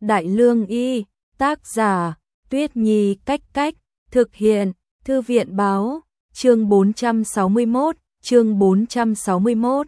Đại Lương Y, tác giả, Tuyết Nhi Cách Cách, thực hiện, Thư viện Báo, chương 461.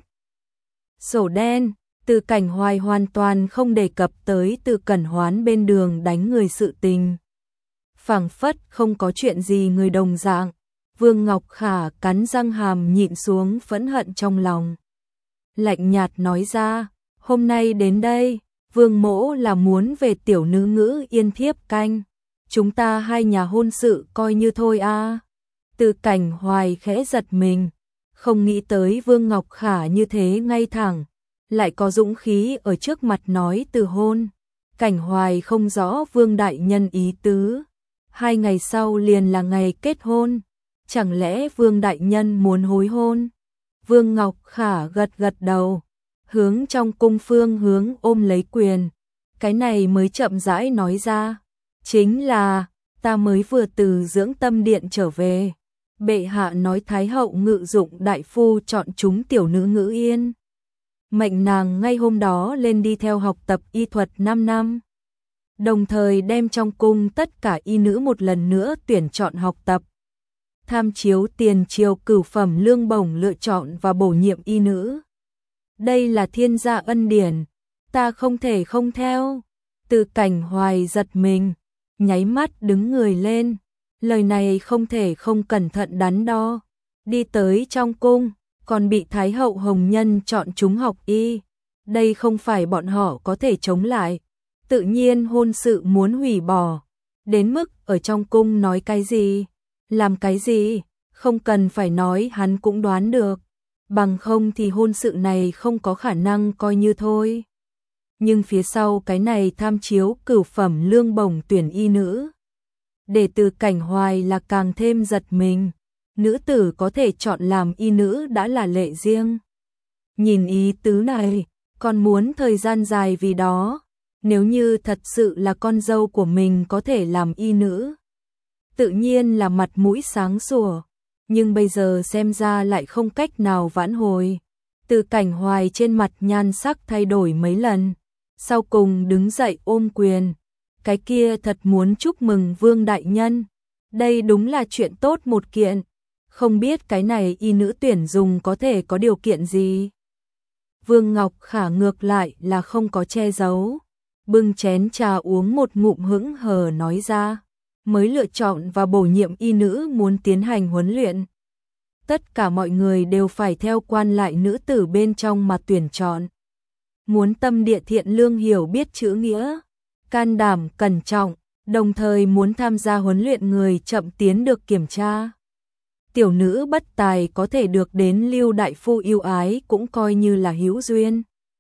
Sổ đen, Từ Cảnh Hoài hoàn toàn không đề cập tới Từ Cẩn Hoán bên đường đánh người sự tình. Phảng phất không có chuyện gì người đồng dạng, Vương Ngọc Khả cắn răng hàm nhịn xuống phẫn hận trong lòng. Lạnh nhạt nói ra, hôm nay đến đây, Vương mỗ là muốn về tiểu nữ ngữ Yên Thiếp Canh. Chúng ta hai nhà hôn sự coi như thôi a. Từ Cảnh Hoài khẽ giật mình, không nghĩ tới Vương Ngọc Khả như thế ngay thẳng, lại có dũng khí ở trước mặt nói từ hôn. Cảnh Hoài không rõ Vương đại nhân ý tứ, 2 ngày sau liền là ngày kết hôn, chẳng lẽ Vương đại nhân muốn hối hôn? Vương Ngọc Khả gật gật đầu, hướng trong cung phương hướng ôm lấy quyền, cái này mới chậm rãi nói ra, chính là ta mới vừa từ dưỡng tâm điện trở về, bệ hạ nói Thái hậu ngự dụng đại phu chọn chúng tiểu nữ ngữ Yên, mệnh nàng ngay hôm đó lên đi theo học tập y thuật 5 năm, đồng thời đem trong cung tất cả y nữ một lần nữa tuyển chọn học tập, tham chiếu tiền triều cửu phẩm lương bổng lựa chọn và bổ nhiệm y nữ. Đây là thiên gia ân điển, ta không thể không theo. Từ Cảnh Hoài giật mình, nháy mắt đứng người lên, lời này không thể không cẩn thận đắn đo. Đi tới trong cung, còn bị Thái hậu Hồng Nhân chọn chúng học y, đây không phải bọn họ có thể chống lại. Tự nhiên hôn sự muốn hủy bỏ, đến mức ở trong cung nói cái gì, làm cái gì, không cần phải nói hắn cũng đoán được, bằng không thì hôn sự này không có khả năng coi như thôi. Nhưng phía sau cái này tham chiếu cửu phẩm lương bổng tuyển y nữ, để Từ Cảnh Hoài là càng thêm giật mình, nữ tử có thể chọn làm y nữ đã là lệ riêng. Nhìn ý tứ này, còn muốn thời gian dài vì đó, nếu như thật sự là con dâu của mình có thể làm y nữ, tự nhiên là mặt mũi sáng sủa, nhưng bây giờ xem ra lại không cách nào vãn hồi. Từ Cảnh Hoài trên mặt nhan sắc thay đổi mấy lần, sau cùng đứng dậy ôm quyền, cái kia thật muốn chúc mừng Vương đại nhân, đây đúng là chuyện tốt một kiện, không biết cái này y nữ tuyển dùng có thể có điều kiện gì. Vương Ngọc Khả ngược lại là không có che giấu, bưng chén trà uống một ngụm hững hờ nói ra, mới lựa chọn và bổ nhiệm y nữ muốn tiến hành huấn luyện. Tất cả mọi người đều phải theo quan lại nữ tử bên trong mà tuyển chọn. Muốn tâm địa thiện lương hiểu biết chữ nghĩa, can đảm cẩn trọng, đồng thời muốn tham gia huấn luyện người chậm tiến được kiểm tra. Tiểu nữ bất tài có thể được đến Lưu đại phu yêu ái cũng coi như là hữu duyên.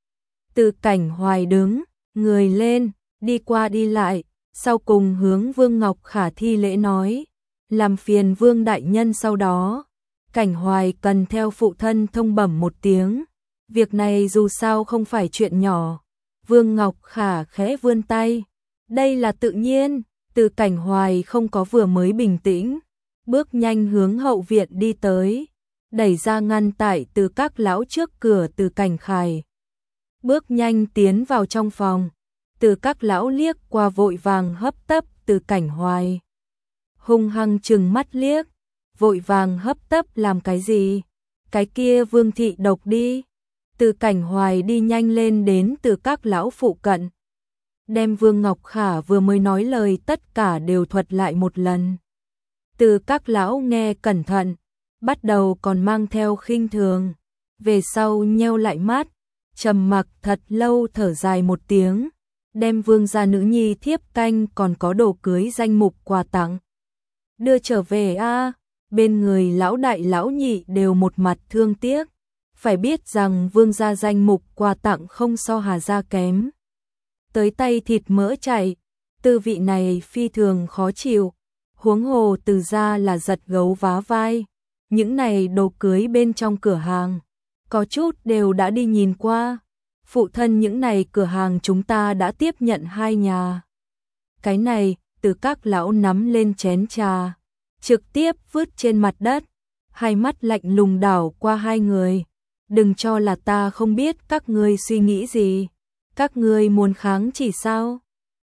Từ Cảnh Hoài đứng, người lên, đi qua đi lại, sau cùng hướng Vương Ngọc Khả thi lễ nói, làm phiền Vương đại nhân sau đó. Cảnh Hoài cần theo phụ thân thông bẩm một tiếng, việc này dù sao không phải chuyện nhỏ. Vương Ngọc Khả khẽ vươn tay, đây là tự nhiên. Từ Cảnh Hoài không có vừa mới bình tĩnh, bước nhanh hướng hậu viện đi tới, đẩy ra ngăn tại Từ các lão trước cửa Từ Cảnh Khải. Bước nhanh tiến vào trong phòng, Từ các lão liếc qua vội vàng hấp tấp Từ Cảnh Hoài. Hung hăng trừng mắt liếc, vội vàng hấp tấp làm cái gì? Cái kia Vương thị độc đi. Từ Cảnh Hoài đi nhanh lên đến Từ các lão phụ cận, đem Vương Ngọc Khả vừa mới nói lời tất cả đều thuật lại một lần. Từ các lão nghe cẩn thận, bắt đầu còn mang theo khinh thường, về sau nheo lại mắt, trầm mặc thật lâu thở dài một tiếng, đem Vương gia nữ nhi Thiếp Canh còn có đồ cưới danh mục quà tặng đưa trở về a. Bên người lão đại lão nhị đều một mặt thương tiếc, phải biết rằng Vương gia danh mục quà tặng không so Hà gia kém. Tới tay thịt mỡ chảy, tư vị này phi thường khó chịu, huống hồ Từ gia là giật gấu vá vai, những này đồ cưới bên trong cửa hàng, có chút đều đã đi nhìn qua, phụ thân những này cửa hàng chúng ta đã tiếp nhận 2 nhà. Cái này, Từ các lão nắm lên chén trà, trực tiếp vứt trên mặt đất, hai mắt lạnh lùng đảo qua hai người. Đừng cho là ta không biết các ngươi suy nghĩ gì, các ngươi muốn kháng chỉ sao?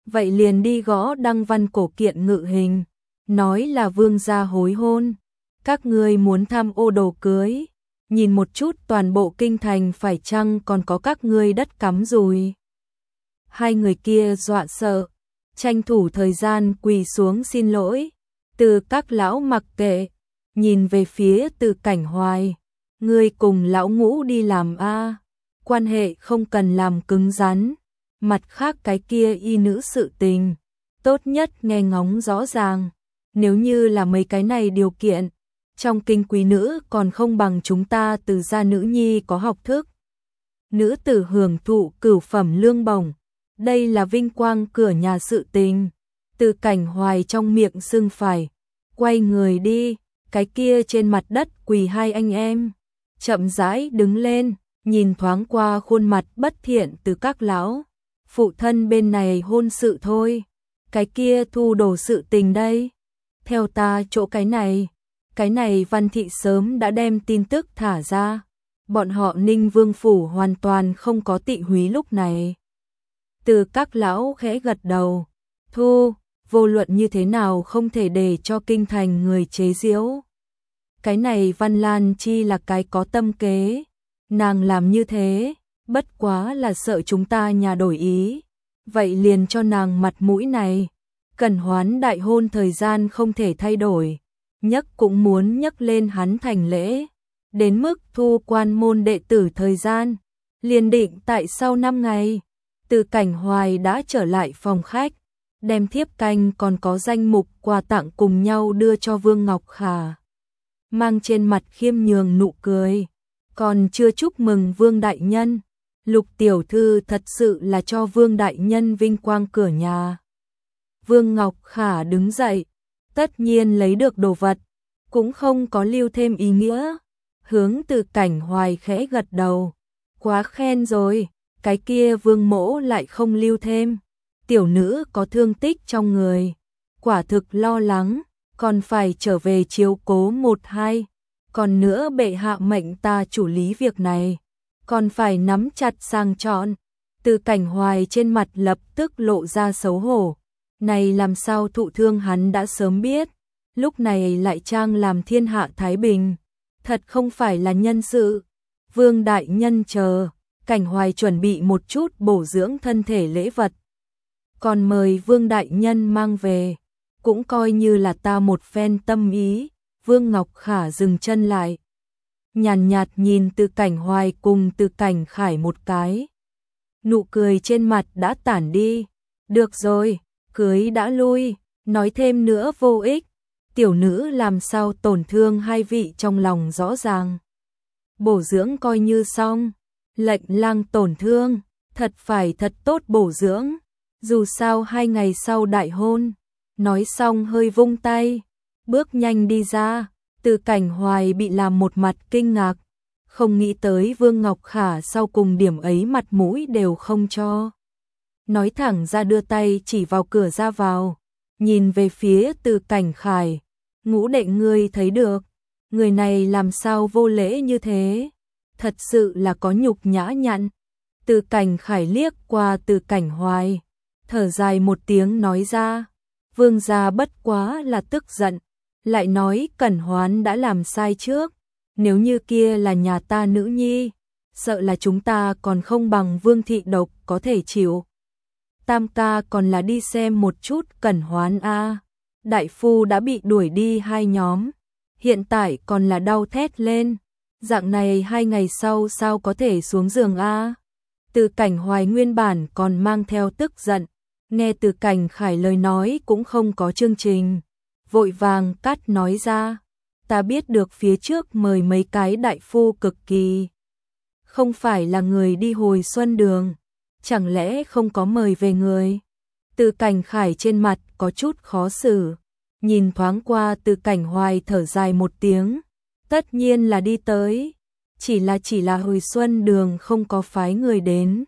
vậy liền đi gõ đăng văn cổ kiện ngự hình, nói là vương gia hối hôn, các ngươi muốn tham ô đồ cưới, nhìn một chút toàn bộ kinh thành phải chăng còn có các ngươi đất cắm rùi. Hai người kia dọa sợ, tranh thủ thời gian quỳ xuống xin lỗi. Từ các lão mặc kệ, nhìn về phía Từ Cảnh Hoài, ngươi cùng lão Ngũ đi làm a, quan hệ không cần làm cứng rắn, mặt khác cái kia y nữ sự tình, tốt nhất nghe ngóng rõ ràng, nếu như là mấy cái này điều kiện, trong kinh quý nữ còn không bằng chúng ta Từ gia nữ nhi có học thức. Nữ tử hưởng thụ cửu phẩm lương bổng, đây là vinh quang cửa nhà sự tình. Từ Cảnh Hoài trong miệng sưng phải, quay người đi, cái kia trên mặt đất quỳ hai anh em, chậm rãi đứng lên, nhìn thoáng qua khuôn mặt bất thiện từ các lão, phụ thân bên này hôn sự thôi, cái kia thu đồ sự tình đây, theo ta chỗ cái này Văn thị sớm đã đem tin tức thả ra, bọn họ Ninh Vương phủ hoàn toàn không có tị húy lúc này. Từ các lão khẽ gật đầu, thu, vô luận như thế nào không thể để cho kinh thành người chế giễu. Cái này Văn Lan Chi là cái có tâm kế, nàng làm như thế, bất quá là sợ chúng ta nhà đổi ý, vậy liền cho nàng mặt mũi này, Cẩn Hoán đại hôn thời gian không thể thay đổi, nhắc cũng muốn nhắc lên hắn thành lễ, đến mức thu quan môn đệ tử thời gian, liền định tại sau 5 ngày. Từ Cảnh Hoài đã trở lại phòng khách, đem thiếp canh còn có danh mục quà tặng cùng nhau đưa cho Vương Ngọc Khả. Mang trên mặt khiêm nhường nụ cười, còn chưa chúc mừng Vương đại nhân, Lục tiểu thư thật sự là cho Vương đại nhân vinh quang cửa nhà. Vương Ngọc Khả đứng dậy, tất nhiên lấy được đồ vật, cũng không có lưu thêm ý nghĩa, hướng Từ Cảnh Hoài khẽ gật đầu, quá khen rồi. Cái kia Vương mỗ lại không lưu thêm, tiểu nữ có thương tích trong người, quả thực lo lắng, còn phải trở về chiếu cố 1-2, còn nữa bệ hạ mệnh ta chủ lý việc này, còn phải nắm chặt sang chọn. Từ Cảnh Hoài trên mặt lập tức lộ ra xấu hổ, này làm sao thụ thương hắn đã sớm biết, lúc này lại trang làm thiên hạ thái bình, thật không phải là nhân sự. Vương đại nhân chờ. Cảnh Hoài chuẩn bị một chút bổ dưỡng thân thể lễ vật, còn mời Vương đại nhân mang về, cũng coi như là ta một phen tâm ý. Vương Ngọc Khả dừng chân lại, nhàn nhạt nhìn Từ Cảnh Hoài cùng Từ Cảnh Khải một cái, nụ cười trên mặt đã tản đi. Được rồi, cưới đã lui, nói thêm nữa vô ích, tiểu nữ làm sao tổn thương hai vị trong lòng rõ ràng, bổ dưỡng coi như xong. Lệnh lang tổn thương, thật phải thật tốt bổ dưỡng, dù sao 2 ngày sau đại hôn. Nói xong hơi vung tay, bước nhanh đi ra. Từ Cảnh Hoài bị làm một mặt kinh ngạc, không nghĩ tới Vương Ngọc Khả sau cùng điểm ấy mặt mũi đều không cho. Nói thẳng ra đưa tay chỉ vào cửa ra vào, nhìn về phía Từ Cảnh Khải, Ngũ đệ ngươi thấy được, người này làm sao vô lễ như thế, thật sự là có nhục nhã nhặn. Từ Cảnh Khải liếc qua Từ Cảnh Hoài, thở dài một tiếng nói ra, Vương gia bất quá là tức giận, lại nói Cẩn Hoán đã làm sai trước, nếu như kia là nhà ta nữ nhi, sợ là chúng ta còn không bằng Vương thị độc có thể chịu. Tam ca còn là đi xem một chút Cẩn Hoán a. Đại phu đã bị đuổi đi 2 nhóm, hiện tại còn là đau thét lên, dạng này 2 ngày sau sao có thể xuống giường a. Từ Cảnh Hoài nguyên bản còn mang theo tức giận, nghe Từ Cảnh Khải lời nói cũng không có chương trình, vội vàng cắt nói ra, ta biết được phía trước mời mấy cái đại phu cực kỳ không phải là người đi hồi xuân đường, chẳng lẽ không có mời về người. Từ Cảnh Khải trên mặt có chút khó xử, nhìn thoáng qua Từ Cảnh Hoài thở dài một tiếng, tất nhiên là đi tới, chỉ là hồi xuân đường không có phái người đến.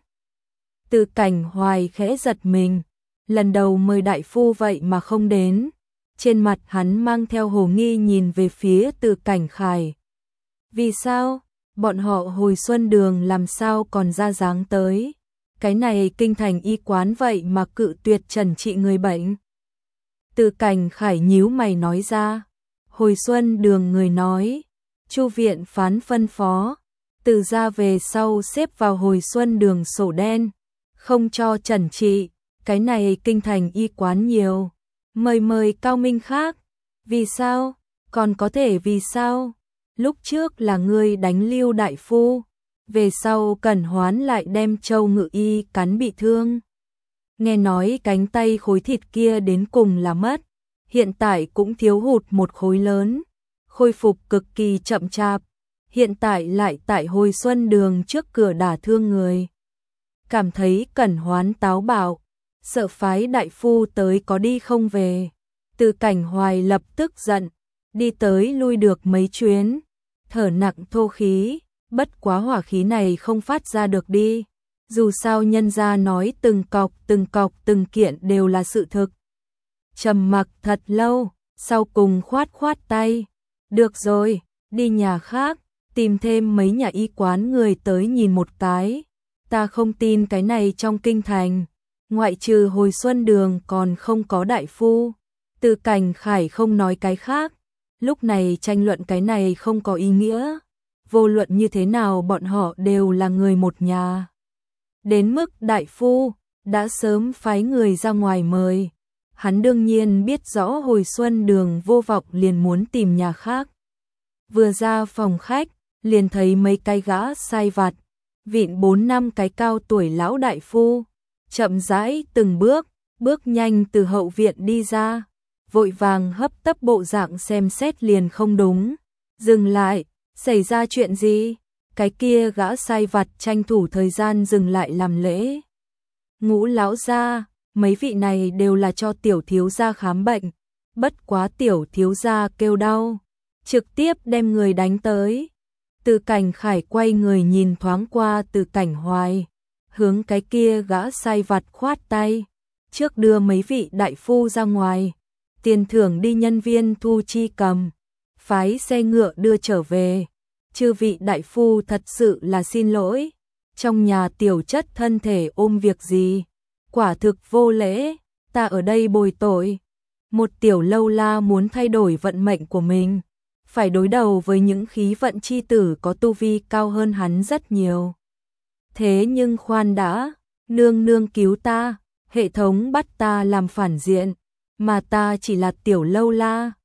Từ Cảnh Hoài khẽ giật mình, lần đầu mời đại phu vậy mà không đến, trên mặt hắn mang theo hồ nghi nhìn về phía Từ Cảnh Khải. Vì sao? Bọn họ hồi xuân đường làm sao còn ra dáng tới? cái này kinh thành y quán vậy mà cự tuyệt trần trị người bệnh. Từ Cảnh Khải nhíu mày nói ra. Hồi xuân đường người nói, Chu viện phán phân phó, từ ra về sau xếp vào hồi xuân đường sổ đen, không cho trần trị, cái này kinh thành y quán nhiều, mời cao minh khác. Vì sao? Còn có thể vì sao? Lúc trước là ngươi đánh Lưu đại phu, về sau Cẩn Hoán lại đem Châu Ngự y cắn bị thương. Nghe nói cánh tay khối thịt kia đến cùng là mất, hiện tại cũng thiếu hụt một khối lớn, khôi phục cực kỳ chậm chạp, hiện tại lại tại hồi xuân đường trước cửa đả thương người. Cảm thấy Cẩn Hoán táo bạo, sợ phái đại phu tới có đi không về. Từ Cảnh Hoài lập tức giận, đi tới lui được mấy chuyến, thở nặng thô khí, bất quá hỏa khí này không phát ra được đi. Dù sao nhân gia nói từng cọc từng kiện đều là sự thực. Trầm mặc thật lâu, sau cùng khoát tay. Được rồi, đi nhà khác, tìm thêm mấy nhà y quán người tới nhìn một cái. Ta không tin cái này trong kinh thành, ngoại trừ hồi xuân đường còn không có đại phu. Từ Cảnh Khải không nói cái khác, lúc này tranh luận cái này không có ý nghĩa. Vô luận như thế nào bọn họ đều là người một nhà. Đến mức đại phu đã sớm phái người ra ngoài mời. Hắn đương nhiên biết rõ hồi xuân đường vô vọng liền muốn tìm nhà khác. Vừa ra phòng khách, liền thấy mấy cái gã sai vặt, vịn 4 năm cái cao tuổi lão đại phu, chậm rãi từng bước nhanh từ hậu viện đi ra, vội vàng hấp tấp bộ dạng xem xét liền không đúng. Dừng lại, xảy ra chuyện gì? Cái kia gã sai vặt tranh thủ thời gian dừng lại làm lễ. Ngũ lão gia, mấy vị này đều là cho tiểu thiếu gia khám bệnh, bất quá tiểu thiếu gia kêu đau, trực tiếp đem người đánh tới. Từ Cảnh Khải quay người nhìn thoáng qua Từ Cảnh Hoài, hướng cái kia gã sai vặt khoát tay, trước đưa mấy vị đại phu ra ngoài, tiền thưởng đi nhân viên thu chi cầm, phái xe ngựa đưa trở về. Chư vị đại phu thật sự là xin lỗi, trong nhà tiểu chất thân thể ôm việc gì, quả thực vô lễ, ta ở đây bồi tội. Một tiểu lâu la muốn thay đổi vận mệnh của mình, phải đối đầu với những khí vận chi tử có tu vi cao hơn hắn rất nhiều. Thế nhưng khoan đã, nương nương cứu ta, hệ thống bắt ta làm phản diện, mà ta chỉ là tiểu lâu la,